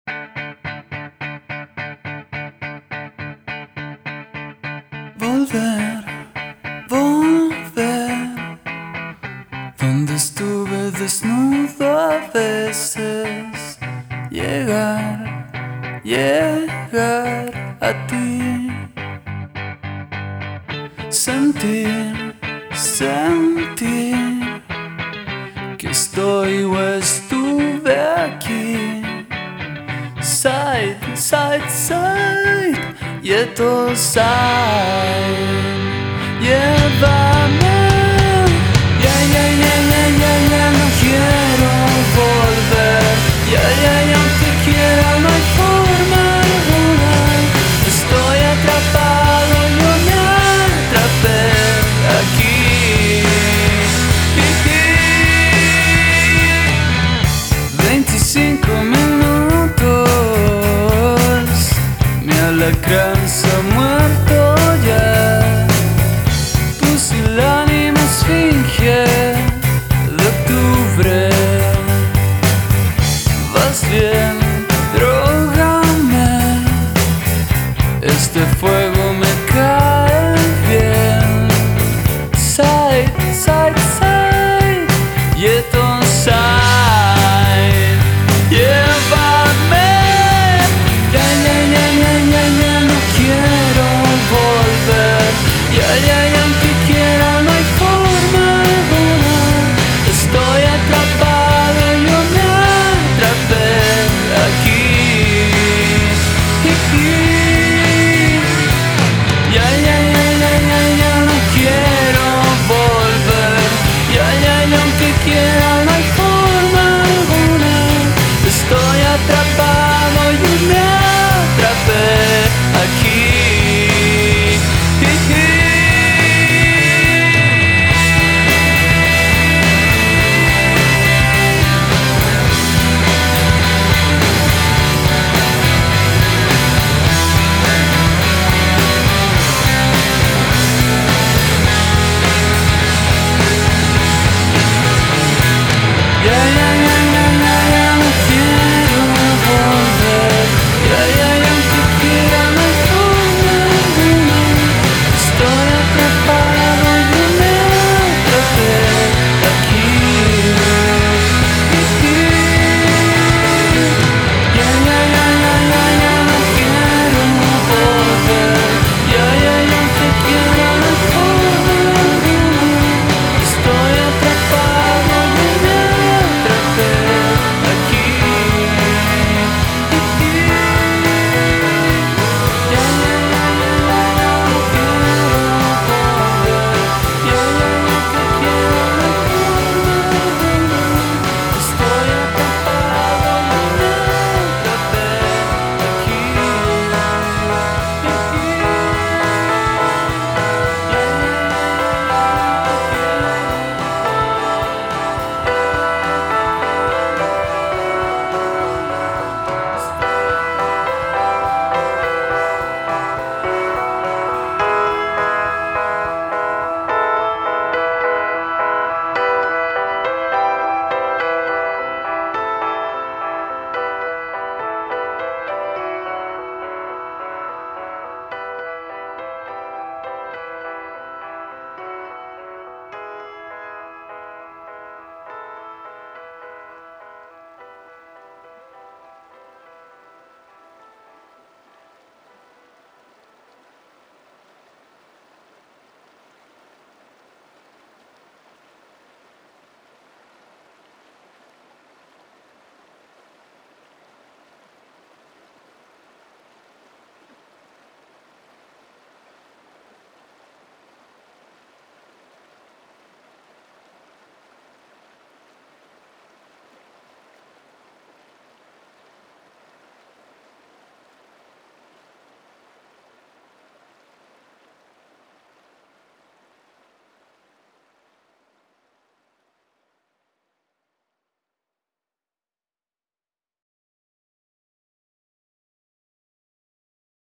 Volver, volver, donde estuve desnudo a veces. Llegar, llegar a ti. Sentir, sentir que estoy o estuve aquí. Side, side, side, yet all side. Llévame, ya, ya, ya, ya, ya, ya no quiero volver. Ya, ya, ya te quiero, no hay forma alguna. Estoy atrapado, yo me atrapé aquí. 25 minutos, mi alacrán se ha muerto ya. Pusilánime esfinge de octubre. Vas bien.